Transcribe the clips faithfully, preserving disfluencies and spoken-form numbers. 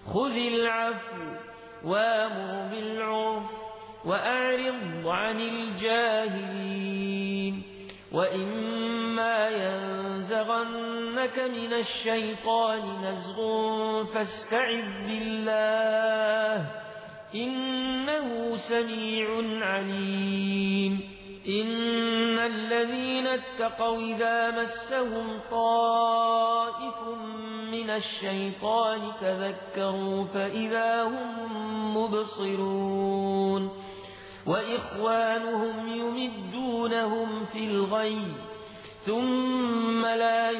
خذ العفو وامر بالعرف وأعرض عن الجاهلين وإما ينزغنك من الشيطان نزغ فاستعذ بالله إنه سميع عليم إن الذين اتقوا إذا مسهم طائف من الشيطان تذكروا فإذا هم مبصرون وإخوانهم يمدونهم في الغي ثم لا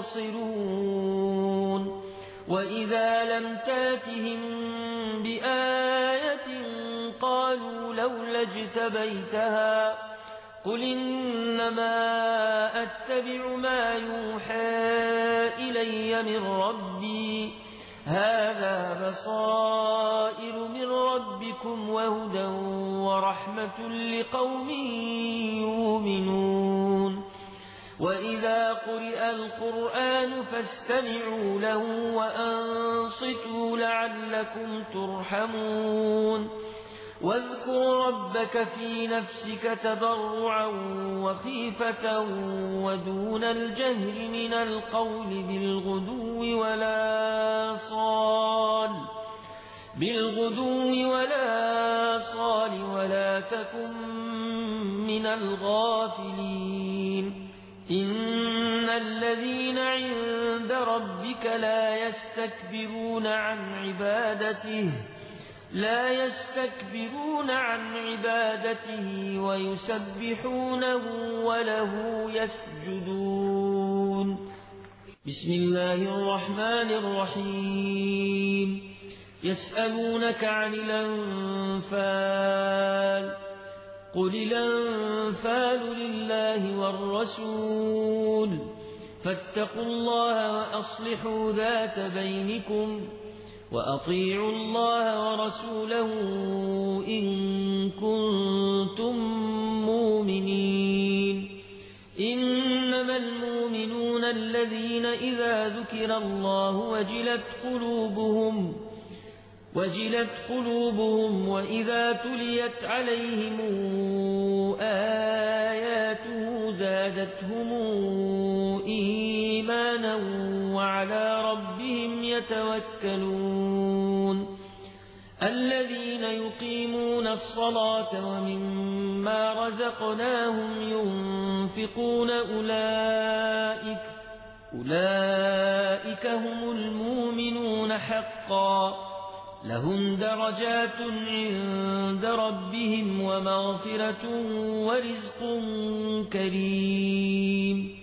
يقصرون وإذا لم تاتهم بآية قالوا لولا اجتبيتها قل إنما أتبع ما يوحى إلي من ربي هذا بصائر من ربكم وهدى ورحمة لقوم يؤمنون وإذا قرئ القرآن فاستمعوا له وأنصتوا لعلكم ترحمون واذكر ربك في نفسك تضرعا وخيفة ودون الجهر من القول بالغدو ولا صال بالغدو ولا صال ولا تكن من الغافلين إن الذين عند ربك لا يستكبرون عن عبادته لا يستكبرون عن عبادته ويسبحونه وله يسجدون بسم الله الرحمن الرحيم يسألونك عن الأنفال قل الأنفال لله والرسول فاتقوا الله وأصلحوا ذات بينكم وأطيعوا الله ورسوله إن كنتم مؤمنين إنما المؤمنون الذين إذا ذكر الله وجلت قلوبهم وجلت قلوبهم وإذا تليت عليهم آياته زادتهم إيمانا وعلى ربهم يتوكلون الذين يقيمون الصلاة ومما رزقناهم ينفقون أولئك أولئك هم المؤمنون حقا لهم درجات عند ربهم ومغفرة ورزق كريم